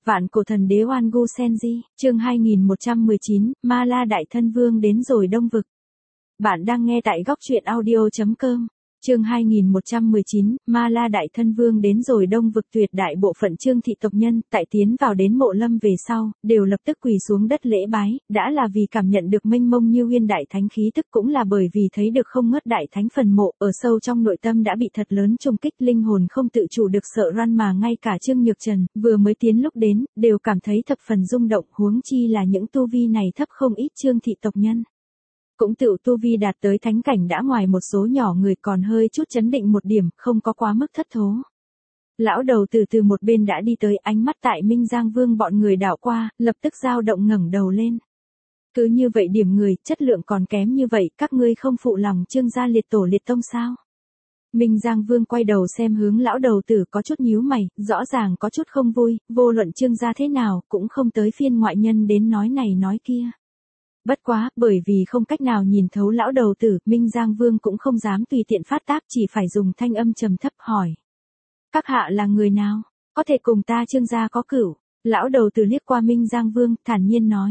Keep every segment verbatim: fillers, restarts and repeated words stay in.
Vạn cổ thần đế Oan Gu Senji, chương hai nghìn một trăm mười chín, Ma La Đại Thân Vương đến rồi Đông Vực. Bạn đang nghe tại góc truyện audio chấm com. Chương hai nghìn một trăm mười chín, Ma La Đại Thân Vương đến rồi Đông Vực. Tuyệt đại bộ phận Trương thị tộc nhân, tại tiến vào đến Mộ Lâm về sau, đều lập tức quỳ xuống đất lễ bái, đã là vì cảm nhận được mênh mông như uyên đại thánh khí tức, cũng là bởi vì thấy được không ngớt đại thánh phần mộ, ở sâu trong nội tâm đã bị thật lớn trùng kích, linh hồn không tự chủ được sợ run, mà ngay cả Trương Nhược Trần, vừa mới tiến lúc đến, đều cảm thấy thập phần rung động, huống chi là những tu vi này thấp không ít Trương thị tộc nhân. Cũng tự tu vi đạt tới thánh cảnh đã ngoài một số nhỏ người còn hơi chút chấn định một điểm, không có quá mức thất thố. Lão đầu từ từ một bên đã đi tới, ánh mắt tại Minh Giang Vương bọn người đảo qua, lập tức dao động ngẩng đầu lên. Cứ như vậy điểm người, chất lượng còn kém như vậy, các ngươi không phụ lòng Trương gia liệt tổ liệt tông sao? Minh Giang Vương quay đầu xem hướng lão đầu tử, có chút nhíu mày, rõ ràng có chút không vui, vô luận Trương gia thế nào, cũng không tới phiên ngoại nhân đến nói này nói kia. Bất quá, bởi vì không cách nào nhìn thấu lão đầu tử, Minh Giang Vương cũng không dám tùy tiện phát tác, chỉ phải dùng thanh âm trầm thấp hỏi. Các hạ là người nào? Có thể cùng ta Trương gia có cửu? Lão đầu tử liếc qua Minh Giang Vương, thản nhiên nói.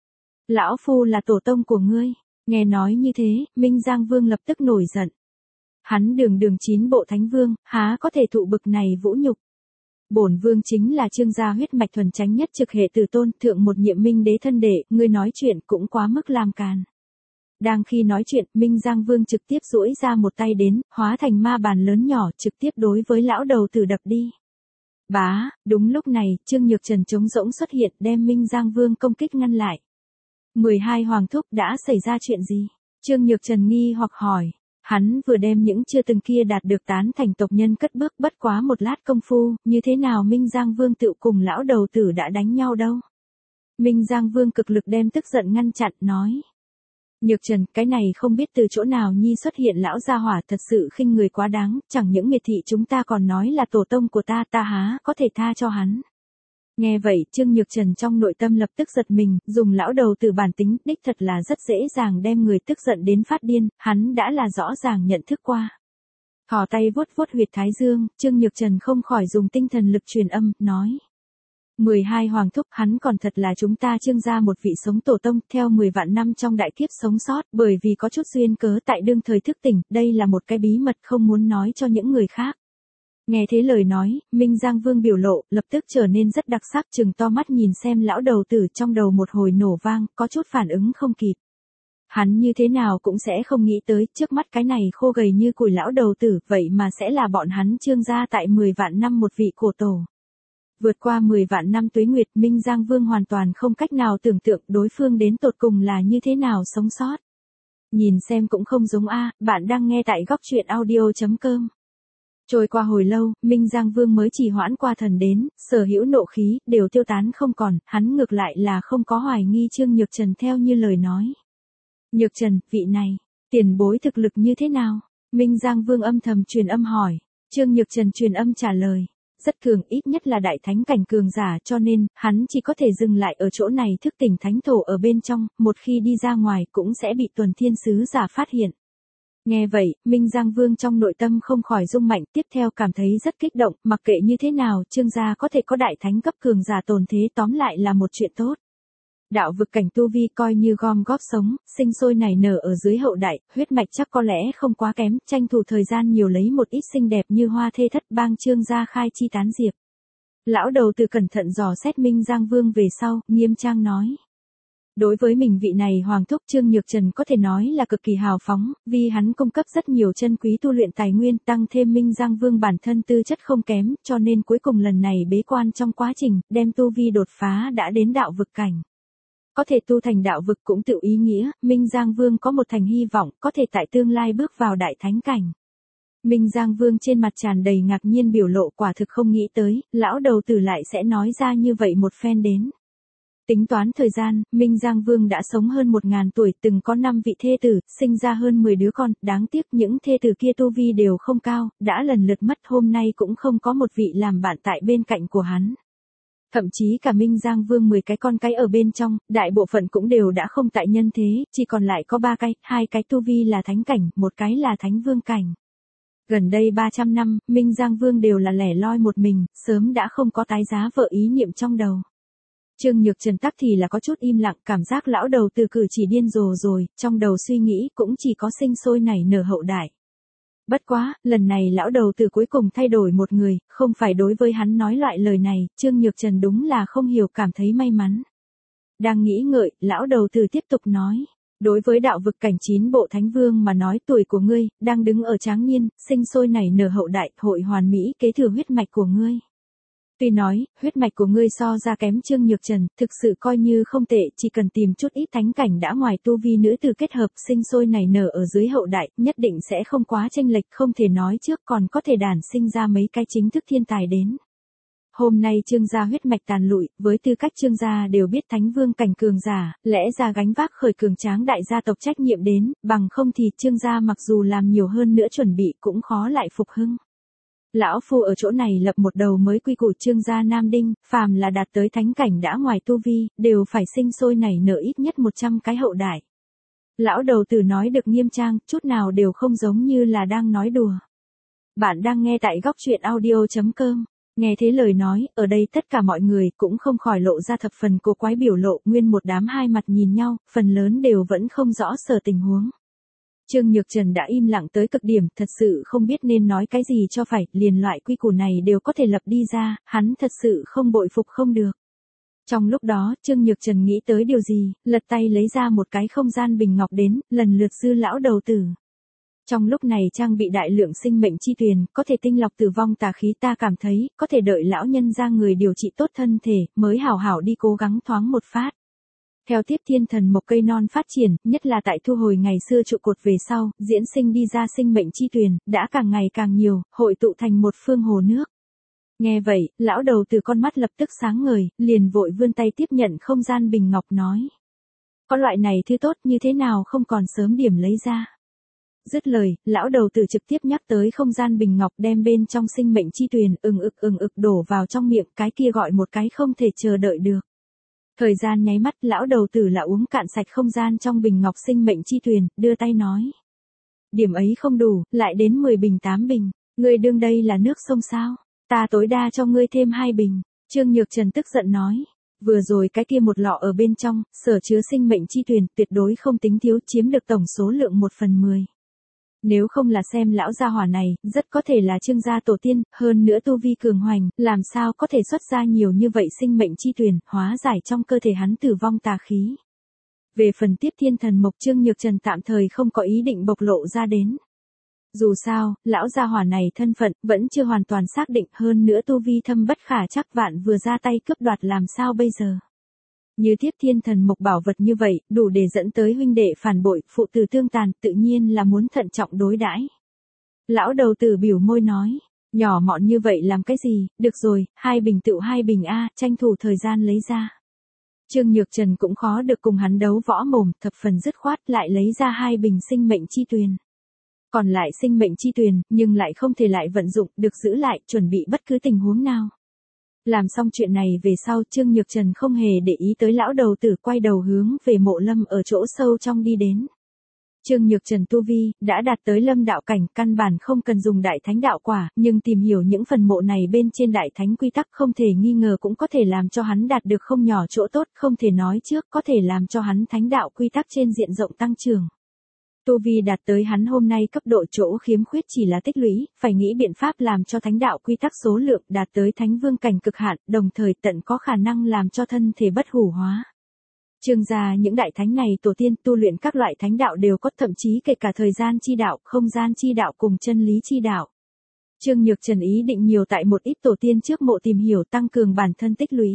Lão phu là tổ tông của ngươi. Nghe nói như thế, Minh Giang Vương lập tức nổi giận. Hắn đường đường chín bộ thánh vương, há có thể thụ bực này vũ nhục. Bổn vương chính là Trương gia huyết mạch thuần chánh nhất trực hệ tử tôn, thượng một nhiệm Minh đế thân đệ, ngươi nói chuyện cũng quá mức làm càn. Đang khi nói chuyện, Minh Giang Vương trực tiếp duỗi ra một tay đến, hóa thành ma bàn lớn nhỏ, trực tiếp đối với lão đầu tử đập đi. Bá, đúng lúc này, Trương Nhược Trần trống rỗng xuất hiện, đem Minh Giang Vương công kích ngăn lại. mười hai Hoàng thúc, đã xảy ra chuyện gì? Trương Nhược Trần nghi hoặc hỏi. Hắn vừa đem những chưa từng kia đạt được tán thành tộc nhân cất bước, bất quá một lát công phu, như thế nào Minh Giang Vương tự cùng lão đầu tử đã đánh nhau đâu. Minh Giang Vương cực lực đem tức giận ngăn chặn, nói. Nhược Trần, cái này không biết từ chỗ nào nhi xuất hiện lão gia hỏa, thật sự khinh người quá đáng, chẳng những miệt thị chúng ta còn nói là tổ tông của ta, ta há có thể tha cho hắn. Nghe vậy, Trương Nhược Trần trong nội tâm lập tức giật mình, dùng lão đầu tử bản tính, đích thật là rất dễ dàng đem người tức giận đến phát điên, hắn đã là rõ ràng nhận thức qua. Thò tay vuốt vuốt huyệt thái dương, Trương Nhược Trần không khỏi dùng tinh thần lực truyền âm, nói. mười hai Hoàng thúc, hắn còn thật là chúng ta Trương gia một vị sống tổ tông, theo mười vạn năm trong đại kiếp sống sót, bởi vì có chút duyên cớ tại đương thời thức tỉnh, đây là một cái bí mật không muốn nói cho những người khác. Nghe thế lời nói, Minh Giang Vương biểu lộ, lập tức trở nên rất đặc sắc, trừng to mắt nhìn xem lão đầu tử, trong đầu một hồi nổ vang, có chút phản ứng không kịp. Hắn như thế nào cũng sẽ không nghĩ tới, trước mắt cái này khô gầy như củi lão đầu tử, vậy mà sẽ là bọn hắn Trương gia tại mười vạn năm một vị cổ tổ. Vượt qua mười vạn năm tuế nguyệt, Minh Giang Vương hoàn toàn không cách nào tưởng tượng đối phương đến tột cùng là như thế nào sống sót. Nhìn xem cũng không giống a, bạn đang nghe tại góc truyện audio chấm com. Trôi qua hồi lâu, Minh Giang Vương mới chỉ hoãn qua thần đến, sở hữu nộ khí, đều tiêu tán không còn, hắn ngược lại là không có hoài nghi Trương Nhược Trần theo như lời nói. Nhược Trần, vị này, tiền bối thực lực như thế nào? Minh Giang Vương âm thầm truyền âm hỏi, Trương Nhược Trần truyền âm trả lời, rất cường, ít nhất là đại thánh cảnh cường giả, cho nên, hắn chỉ có thể dừng lại ở chỗ này thức tỉnh thánh thổ ở bên trong, một khi đi ra ngoài cũng sẽ bị tuần thiên sứ giả phát hiện. Nghe vậy, Minh Giang Vương trong nội tâm không khỏi rung mạnh, tiếp theo cảm thấy rất kích động, mặc kệ như thế nào, Trương gia có thể có đại thánh cấp cường giả tồn thế, tóm lại là một chuyện tốt. Đạo vực cảnh tu vi coi như gom góp sống, sinh sôi nảy nở ở dưới hậu đại, huyết mạch chắc có lẽ không quá kém, tranh thủ thời gian nhiều lấy một ít xinh đẹp như hoa thê thất bang Trương gia khai chi tán diệp. Lão đầu từ cẩn thận dò xét Minh Giang Vương về sau, nghiêm trang nói. Đối với mình vị này Hoàng thúc, Trương Nhược Trần có thể nói là cực kỳ hào phóng, vì hắn cung cấp rất nhiều chân quý tu luyện tài nguyên, tăng thêm Minh Giang Vương bản thân tư chất không kém, cho nên cuối cùng lần này bế quan trong quá trình, đem tu vi đột phá đã đến đạo vực cảnh. Có thể tu thành đạo vực cũng tự ý nghĩa, Minh Giang Vương có một thành hy vọng, có thể tại tương lai bước vào đại thánh cảnh. Minh Giang Vương trên mặt tràn đầy ngạc nhiên biểu lộ, quả thực không nghĩ tới, lão đầu tử lại sẽ nói ra như vậy một phen đến. Tính toán thời gian, Minh Giang Vương đã sống hơn một ngàn tuổi, từng có năm vị thê tử, sinh ra hơn mười đứa con, đáng tiếc những thê tử kia tu vi đều không cao, đã lần lượt mất, hôm nay cũng không có một vị làm bạn tại bên cạnh của hắn. Thậm chí cả Minh Giang Vương mười cái con cái ở bên trong, đại bộ phận cũng đều đã không tại nhân thế, chỉ còn lại có ba cái, hai cái tu vi là thánh cảnh, một cái là thánh vương cảnh. Gần đây ba trăm năm, Minh Giang Vương đều là lẻ loi một mình, sớm đã không có tái giá vợ ý niệm trong đầu. Trương Nhược Trần tắc thì là có chút im lặng, cảm giác lão đầu từ cử chỉ điên rồ rồi, trong đầu suy nghĩ cũng chỉ có sinh sôi nảy nở hậu đại. Bất quá, lần này lão đầu từ cuối cùng thay đổi một người, không phải đối với hắn nói loại lời này, Trương Nhược Trần đúng là không hiểu cảm thấy may mắn. Đang nghĩ ngợi, lão đầu từ tiếp tục nói. Đối với đạo vực cảnh chín bộ thánh vương mà nói tuổi của ngươi, đang đứng ở tráng niên, sinh sôi nảy nở hậu đại, hội hoàn mỹ kế thừa huyết mạch của ngươi. Tuy nói, huyết mạch của ngươi so ra kém Trương Nhược Trần, thực sự coi như không tệ, chỉ cần tìm chút ít thánh cảnh đã ngoài tu vi nữ tử kết hợp sinh sôi nảy nở ở dưới hậu đại, nhất định sẽ không quá chênh lệch, không thể nói trước còn có thể đản sinh ra mấy cái chính thức thiên tài đến. Hôm nay Trương gia huyết mạch tàn lụi, với tư cách Trương gia đều biết thánh vương cảnh cường giả, lẽ ra gánh vác khởi cường tráng đại gia tộc trách nhiệm đến, bằng không thì Trương gia mặc dù làm nhiều hơn nữa chuẩn bị cũng khó lại phục hưng. Lão phu ở chỗ này lập một đầu mới quy củ Trương gia Nam Đinh, phàm là đạt tới thánh cảnh đã ngoài tu vi, đều phải sinh sôi nảy nở ít nhất một trăm cái hậu đại. Lão đầu tử nói được nghiêm trang, chút nào đều không giống như là đang nói đùa. Bạn đang nghe tại góc truyện audio chấm com. Nghe thế lời nói, ở đây tất cả mọi người cũng không khỏi lộ ra thập phần cổ quái biểu lộ, nguyên một đám hai mặt nhìn nhau, phần lớn đều vẫn không rõ sở tình huống. Trương Nhược Trần đã im lặng tới cực điểm, thật sự không biết nên nói cái gì cho phải, liền loại quy củ này đều có thể lập đi ra, hắn thật sự không bội phục không được. Trong lúc đó, Trương Nhược Trần nghĩ tới điều gì, lật tay lấy ra một cái không gian bình ngọc đến, lần lượt dư lão đầu tử. Trong lúc này trang bị đại lượng sinh mệnh chi tuyền, có thể tinh lọc tử vong tà khí, ta cảm thấy, có thể đợi lão nhân ra người điều trị tốt thân thể, mới hảo hảo đi cố gắng thoáng một phát. Theo tiếp thiên thần mộc cây non phát triển, nhất là tại thu hồi ngày xưa trụ cột về sau, diễn sinh đi ra sinh mệnh chi tuyền, đã càng ngày càng nhiều, hội tụ thành một phương hồ nước. Nghe vậy, lão đầu từ con mắt lập tức sáng ngời, liền vội vươn tay tiếp nhận không gian bình ngọc nói. Có loại này thứ tốt như thế nào không còn sớm điểm lấy ra. Dứt lời, lão đầu tử trực tiếp nhắc tới không gian bình ngọc đem bên trong sinh mệnh chi tuyền ừng ực ừng ực đổ vào trong miệng, cái kia gọi một cái không thể chờ đợi được. Thời gian nháy mắt, lão đầu tử là uống cạn sạch không gian trong bình ngọc sinh mệnh chi tuyền, đưa tay nói. Điểm ấy không đủ, lại đến mười bình tám bình, ngươi đương đây là nước sông sao, ta tối đa cho ngươi thêm hai bình. Trương Nhược Trần tức giận nói. Vừa rồi cái kia một lọ ở bên trong, sở chứa sinh mệnh chi tuyền, tuyệt đối không tính thiếu, chiếm được tổng số lượng một phần mười. Nếu không là xem lão gia hỏa này, rất có thể là Trương gia tổ tiên, hơn nữa tu vi cường hoành, làm sao có thể xuất ra nhiều như vậy sinh mệnh chi tuyền, hóa giải trong cơ thể hắn tử vong tà khí. Về phần tiếp thiên thần mộc, Trương Nhược Trần tạm thời không có ý định bộc lộ ra đến. Dù sao, lão gia hỏa này thân phận, vẫn chưa hoàn toàn xác định, hơn nữa tu vi thâm bất khả chắc, vạn vừa ra tay cướp đoạt làm sao bây giờ. Như tiếp thiên thần mộc bảo vật như vậy, đủ để dẫn tới huynh đệ phản bội, phụ tử tương tàn, tự nhiên là muốn thận trọng đối đãi. Lão đầu tử biểu môi nói, nhỏ mọn như vậy làm cái gì, được rồi, hai bình tựu hai bình a, tranh thủ thời gian lấy ra. Trương Nhược Trần cũng khó được cùng hắn đấu võ mồm, thập phần dứt khoát lại lấy ra hai bình sinh mệnh chi tuyền. Còn lại sinh mệnh chi tuyền, nhưng lại không thể lại vận dụng, được giữ lại, chuẩn bị bất cứ tình huống nào. Làm xong chuyện này về sau, Trương Nhược Trần không hề để ý tới lão đầu tử, quay đầu hướng về mộ lâm ở chỗ sâu trong đi đến. Trương Nhược Trần tu vi, đã đạt tới lâm đạo cảnh, căn bản không cần dùng đại thánh đạo quả, nhưng tìm hiểu những phần mộ này bên trên đại thánh quy tắc không thể nghi ngờ cũng có thể làm cho hắn đạt được không nhỏ chỗ tốt, không thể nói trước, có thể làm cho hắn thánh đạo quy tắc trên diện rộng tăng trưởng. Tu vi đạt tới hắn hôm nay cấp độ, chỗ khiếm khuyết chỉ là tích lũy, phải nghĩ biện pháp làm cho thánh đạo quy tắc số lượng đạt tới thánh vương cảnh cực hạn, đồng thời tận có khả năng làm cho thân thể bất hủ hóa. Trương gia những đại thánh này tổ tiên tu luyện các loại thánh đạo đều có, thậm chí kể cả thời gian chi đạo, không gian chi đạo cùng chân lý chi đạo. Trương Nhược Trần ý định nhiều tại một ít tổ tiên trước mộ tìm hiểu, tăng cường bản thân tích lũy.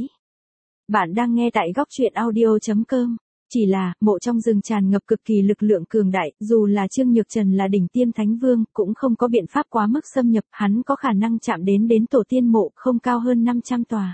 Bạn đang nghe tại góc truyện audio chấm com. Chỉ là, mộ trong rừng tràn ngập cực kỳ lực lượng cường đại, dù là Trương Nhược Trần là đỉnh tiêm thánh vương, cũng không có biện pháp quá mức xâm nhập, hắn có khả năng chạm đến đến tổ tiên mộ, không cao hơn năm trăm tòa.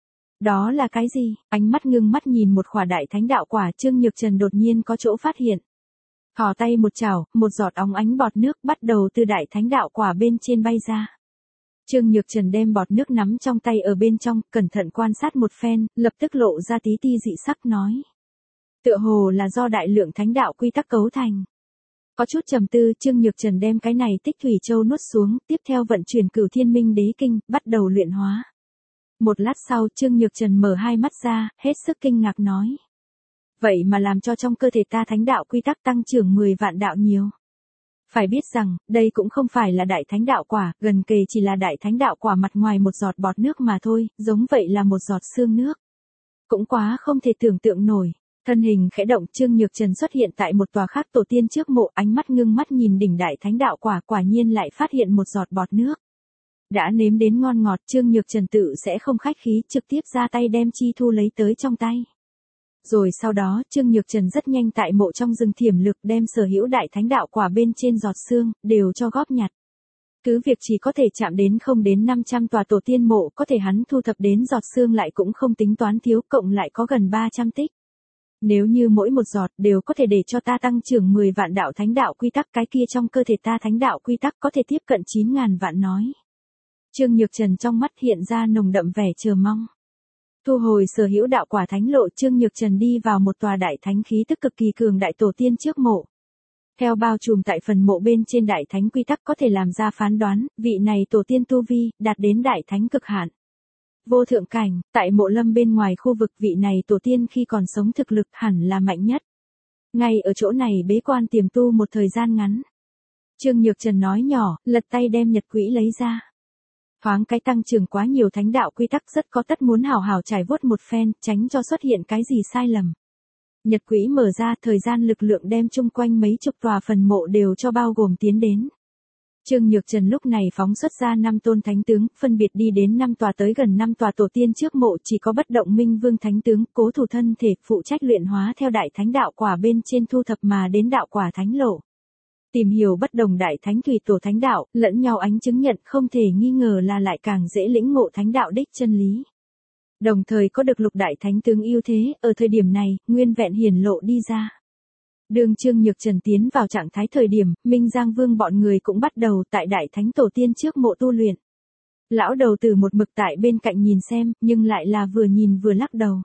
Đó là cái gì? Ánh mắt ngưng mắt nhìn một khỏa đại thánh đạo quả, Trương Nhược Trần đột nhiên có chỗ phát hiện. Thò tay một chảo, một giọt óng ánh bọt nước bắt đầu từ đại thánh đạo quả bên trên bay ra. Trương Nhược Trần đem bọt nước nắm trong tay ở bên trong, cẩn thận quan sát một phen, lập tức lộ ra tí ti dị sắc nói. Tựa hồ là do đại lượng thánh đạo quy tắc cấu thành. Có chút trầm tư, Trương Nhược Trần đem cái này Tích Thủy Châu nuốt xuống, tiếp theo vận chuyển Cửu Thiên Minh Đế Kinh, bắt đầu luyện hóa. Một lát sau, Trương Nhược Trần mở hai mắt ra, hết sức kinh ngạc nói. Vậy mà làm cho trong cơ thể ta thánh đạo quy tắc tăng trưởng mười vạn đạo nhiều. Phải biết rằng, đây cũng không phải là đại thánh đạo quả, gần kề chỉ là đại thánh đạo quả mặt ngoài một giọt bọt nước mà thôi, giống vậy là một giọt sương nước. Cũng quá không thể tưởng tượng nổi. Thân hình khẽ động, Trương Nhược Trần xuất hiện tại một tòa khác tổ tiên trước mộ, ánh mắt ngưng mắt nhìn đỉnh đại thánh đạo quả, quả nhiên lại phát hiện một giọt bọt nước. Đã nếm đến ngon ngọt, Trương Nhược Trần tự sẽ không khách khí, trực tiếp ra tay đem chi thu lấy tới trong tay. Rồi sau đó, Trương Nhược Trần rất nhanh tại mộ trong rừng thiểm lực đem sở hữu đại thánh đạo quả bên trên giọt xương, đều cho góp nhặt. Cứ việc chỉ có thể chạm đến không đến năm trăm tòa tổ tiên mộ, có thể hắn thu thập đến giọt xương lại cũng không tính toán thiếu, cộng lại có gần ba trăm tích. Nếu như mỗi một giọt đều có thể để cho ta tăng trưởng mười vạn đạo thánh đạo quy tắc, cái kia trong cơ thể ta thánh đạo quy tắc có thể tiếp cận chín ngàn vạn nói. Trương Nhược Trần trong mắt hiện ra nồng đậm vẻ chờ mong. Thu hồi sở hữu đạo quả thánh lộ, Trương Nhược Trần đi vào một tòa đại thánh khí tức cực kỳ cường đại tổ tiên trước mộ. Theo bao trùm tại phần mộ bên trên đại thánh quy tắc có thể làm ra phán đoán, vị này tổ tiên tu vi, đạt đến đại thánh cực hạn. Vô thượng cảnh, tại mộ lâm bên ngoài khu vực vị này tổ tiên khi còn sống thực lực hẳn là mạnh nhất. Ngay ở chỗ này bế quan tiềm tu một thời gian ngắn. Trương Nhược Trần nói nhỏ, lật tay đem nhật quỹ lấy ra. Thoáng cái tăng trưởng quá nhiều thánh đạo quy tắc rất có tất muốn hào hào trải vuốt một phen, tránh cho xuất hiện cái gì sai lầm. Nhật quỹ mở ra, thời gian lực lượng đem chung quanh mấy chục tòa phần mộ đều cho bao gồm tiến đến. Trương Nhược Trần lúc này phóng xuất ra năm tôn thánh tướng, phân biệt đi đến năm tòa tới gần năm tòa tổ tiên trước mộ, chỉ có bất động minh vương thánh tướng, cố thủ thân thể, phụ trách luyện hóa theo đại thánh đạo quả bên trên thu thập mà đến đạo quả thánh lộ. Tìm hiểu bất đồng đại thánh thủy tổ thánh đạo, lẫn nhau ánh chứng nhận không thể nghi ngờ là lại càng dễ lĩnh ngộ thánh đạo đích chân lý. Đồng thời có được lục đại thánh tướng ưu thế, ở thời điểm này, nguyên vẹn hiển lộ đi ra. Đường Trương Nhược Trần tiến vào trạng thái thời điểm, Minh Giang Vương bọn người cũng bắt đầu tại đại thánh tổ tiên trước mộ tu luyện. Lão đầu tử một mực tại bên cạnh nhìn xem, nhưng lại là vừa nhìn vừa lắc đầu.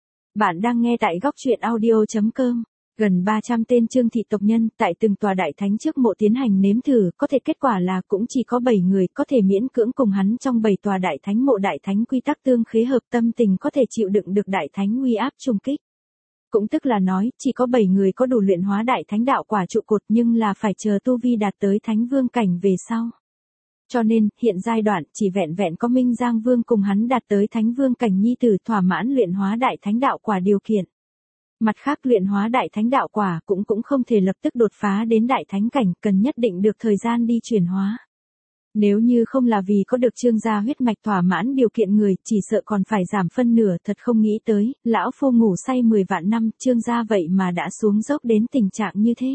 Bạn đang nghe tại góc truyện audio chấm com. Gần ba trăm tên Trương thị tộc nhân tại từng tòa đại thánh trước mộ tiến hành nếm thử, có thể kết quả là cũng chỉ có bảy người có thể miễn cưỡng cùng hắn trong bảy tòa đại thánh mộ đại thánh quy tắc tương khế hợp, tâm tình có thể chịu đựng được đại thánh uy áp trùng kích. Cũng tức là nói, chỉ có bảy người có đủ luyện hóa đại thánh đạo quả trụ cột, nhưng là phải chờ tu vi đạt tới thánh vương cảnh về sau. Cho nên, hiện giai đoạn chỉ vẹn vẹn có Minh Giang Vương cùng hắn đạt tới thánh vương cảnh nhi tử thỏa mãn luyện hóa đại thánh đạo quả điều kiện. Mặt khác luyện hóa đại thánh đạo quả cũng cũng không thể lập tức đột phá đến đại thánh cảnh, cần nhất định được thời gian đi chuyển hóa. Nếu như không là vì có được Trương gia huyết mạch thỏa mãn điều kiện người, chỉ sợ còn phải giảm phân nửa, thật không nghĩ tới, lão phu ngủ say mười vạn năm, Trương gia vậy mà đã xuống dốc đến tình trạng như thế.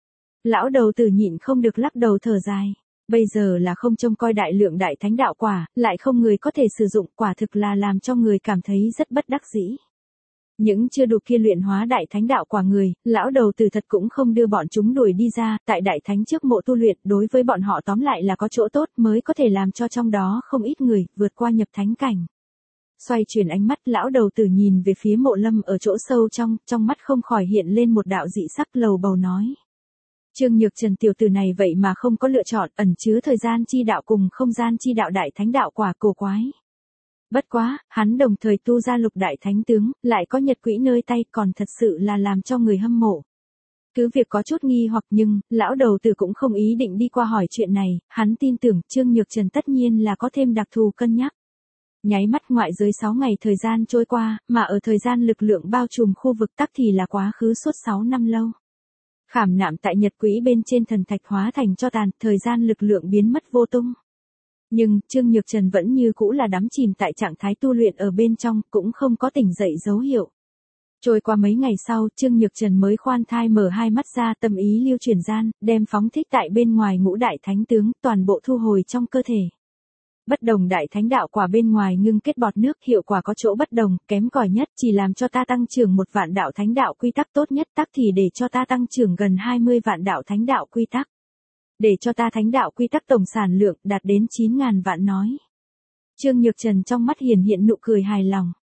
Lão đầu tử nhịn không được lắc đầu thở dài. Bây giờ là không trông coi đại lượng đại thánh đạo quả, lại không người có thể sử dụng, quả thực là làm cho người cảm thấy rất bất đắc dĩ. Những chưa đủ kia luyện hóa đại thánh đạo quả người, lão đầu tử thật cũng không đưa bọn chúng đuổi đi ra, tại đại thánh trước mộ tu luyện, đối với bọn họ tóm lại là có chỗ tốt mới có thể làm cho trong đó không ít người vượt qua nhập thánh cảnh. Xoay chuyển ánh mắt, lão đầu tử nhìn về phía mộ lâm ở chỗ sâu trong, trong mắt không khỏi hiện lên một đạo dị sắc, lầu bầu nói. Trương Nhược Trần tiểu tử này vậy mà không có lựa chọn, ẩn chứa thời gian chi đạo cùng không gian chi đạo đại thánh đạo quả cổ quái. Bất quá, hắn đồng thời tu ra lục đại thánh tướng, lại có nhật quỹ nơi tay, còn thật sự là làm cho người hâm mộ. Cứ việc có chút nghi hoặc nhưng, lão đầu tử cũng không ý định đi qua hỏi chuyện này, hắn tin tưởng Trương Nhược Trần tất nhiên là có thêm đặc thù cân nhắc. Nháy mắt ngoại giới sáu ngày thời gian trôi qua, mà ở thời gian lực lượng bao trùm khu vực tắc thì là quá khứ suốt sáu năm lâu. Khảm nạm tại nhật quỹ bên trên thần thạch hóa thành cho tàn, thời gian lực lượng biến mất vô tung. Nhưng, Trương Nhược Trần vẫn như cũ là đắm chìm tại trạng thái tu luyện ở bên trong, cũng không có tỉnh dậy dấu hiệu. Trôi qua mấy ngày sau, Trương Nhược Trần mới khoan thai mở hai mắt ra, tâm ý lưu chuyển gian, đem phóng thích tại bên ngoài ngũ đại thánh tướng, toàn bộ thu hồi trong cơ thể. Bất đồng đại thánh đạo quả bên ngoài ngưng kết bọt nước, hiệu quả có chỗ bất đồng, kém cỏi nhất chỉ làm cho ta tăng trưởng một vạn đạo thánh đạo quy tắc, tốt nhất tắc thì để cho ta tăng trưởng gần hai mươi vạn đạo thánh đạo quy tắc. Để cho ta thánh đạo quy tắc tổng sản lượng đạt đến chín ngàn vạn nói. Trương Nhược Trần trong mắt hiển hiện nụ cười hài lòng.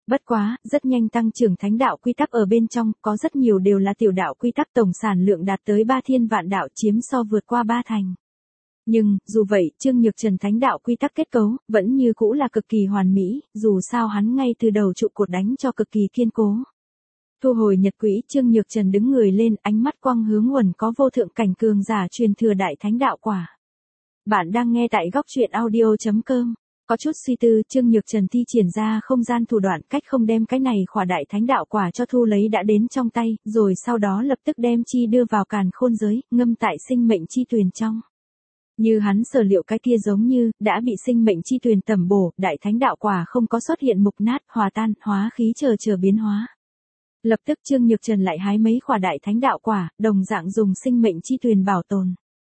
Bất quá, rất nhanh tăng trưởng thánh đạo quy tắc ở bên trong, có rất nhiều đều là tiểu đạo quy tắc tổng sản lượng đạt tới ba thiên vạn đạo chiếm so vượt qua ba thành. Nhưng, dù vậy, Trương Nhược Trần thánh đạo quy tắc kết cấu, vẫn như cũ là cực kỳ hoàn mỹ, dù sao hắn ngay từ đầu trụ cột đánh cho cực kỳ kiên cố. Thu hồi nhật quỹ, Trương Nhược Trần đứng người lên, ánh mắt quang hướng nguồn có vô thượng cảnh cường giả truyền thừa đại thánh đạo quả. Bạn đang nghe tại góc truyện audio chấm com. Có chút suy tư, Trương Nhược Trần thi triển ra không gian thủ đoạn cách không đem cái này khỏa đại thánh đạo quả cho thu lấy đã đến trong tay, rồi sau đó lập tức đem chi đưa vào càn khôn giới, ngâm tại sinh mệnh chi tuyền trong. Như hắn sở liệu cái kia giống như, đã bị sinh mệnh chi tuyền tẩm bổ, đại thánh đạo quả không có xuất hiện mục nát, hòa tan, hóa khí chờ chờ biến hóa. Lập tức Trương Nhược Trần lại hái mấy khỏa đại thánh đạo quả, đồng dạng dùng sinh mệnh chi tuyền bảo tồn.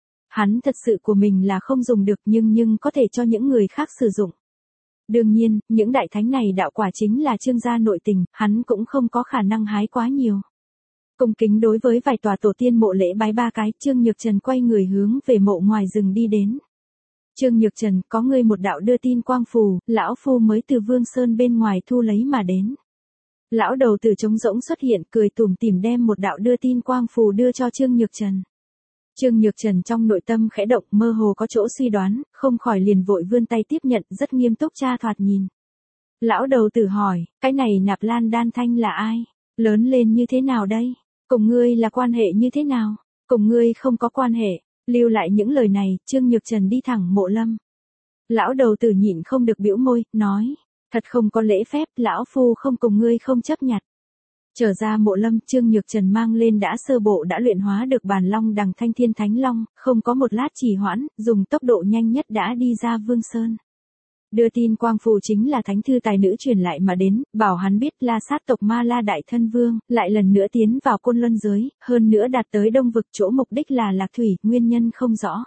Hắn thật sự của mình là không dùng được nhưng nhưng có thể cho những người khác sử dụng. Đương nhiên, những đại thánh này đạo quả chính là Trương gia nội tình, hắn cũng không có khả năng hái quá nhiều. Cung kính đối với vài tòa tổ tiên mộ lễ bái ba cái, Trương Nhược Trần quay người hướng về mộ ngoài rừng đi đến. Trương Nhược Trần, có người một đạo đưa tin quang phù, lão phu mới từ Vương Sơn bên ngoài thu lấy mà đến. Lão đầu tử trống rỗng xuất hiện, cười tủm tỉm đem một đạo đưa tin quang phù đưa cho Trương Nhược Trần. Trương Nhược Trần trong nội tâm khẽ động, mơ hồ có chỗ suy đoán, không khỏi liền vội vươn tay tiếp nhận, rất nghiêm túc tra thoạt nhìn. Lão đầu tử hỏi, cái này Nạp Lan Đan Thanh là ai? Lớn lên như thế nào đây? Cùng ngươi là quan hệ như thế nào? Cùng ngươi không có quan hệ. Lưu lại những lời này, Trương Nhược Trần đi thẳng mộ lâm. Lão đầu tử nhịn không được bĩu môi, nói, thật không có lễ phép, lão phu không cùng ngươi không chấp nhặt. Trở ra mộ lâm, Trương Nhược Trần mang lên đã sơ bộ đã luyện hóa được bàn long đằng thanh thiên thánh long, không có một lát trì hoãn, dùng tốc độ nhanh nhất đã đi ra Vương Sơn. Đưa tin quang phù chính là thánh thư tài nữ truyền lại mà đến, bảo hắn biết La Sát tộc Ma La Đại Thân Vương, lại lần nữa tiến vào Côn Luân giới, hơn nữa đạt tới Đông vực, chỗ mục đích là Lạc Thủy, nguyên nhân không rõ.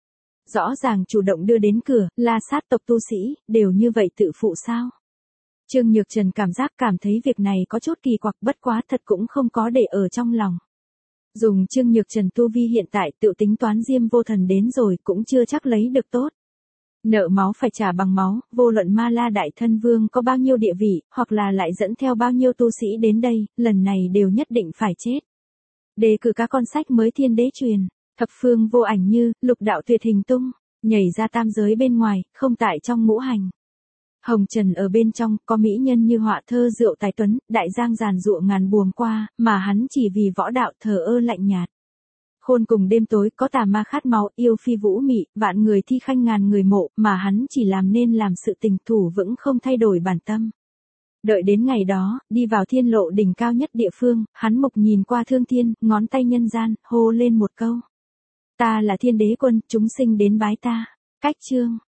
Rõ ràng chủ động đưa đến cửa, La Sát tộc tu sĩ, đều như vậy tự phụ sao? Trương Nhược Trần cảm giác cảm thấy việc này có chút kỳ quặc, bất quá thật cũng không có để ở trong lòng. Dùng Trương Nhược Trần tu vi hiện tại tự tính toán Diêm Vô Thần đến rồi cũng chưa chắc lấy được tốt. Nợ máu phải trả bằng máu, vô luận Ma La Đại Thân Vương có bao nhiêu địa vị, hoặc là lại dẫn theo bao nhiêu tu sĩ đến đây, lần này đều nhất định phải chết. Đề cử các con sách mới thiên đế truyền, thập phương vô ảnh như, lục đạo tuyệt hình tung, nhảy ra tam giới bên ngoài, không tại trong ngũ hành. Hồng trần ở bên trong, có mỹ nhân như họa thơ rượu tài tuấn, đại giang giàn giụa ngàn buồm qua, mà hắn chỉ vì võ đạo thờ ơ lạnh nhạt. Khôn cùng đêm tối, có tà ma khát máu, yêu phi vũ mị, vạn người thi khanh ngàn người mộ, mà hắn chỉ làm nên làm sự tình, thủ vững không thay đổi bản tâm. Đợi đến ngày đó, đi vào thiên lộ đỉnh cao nhất địa phương, hắn mục nhìn qua thương thiên, ngón tay nhân gian, hô lên một câu. Ta là thiên đế quân, chúng sinh đến bái ta. Cách chương.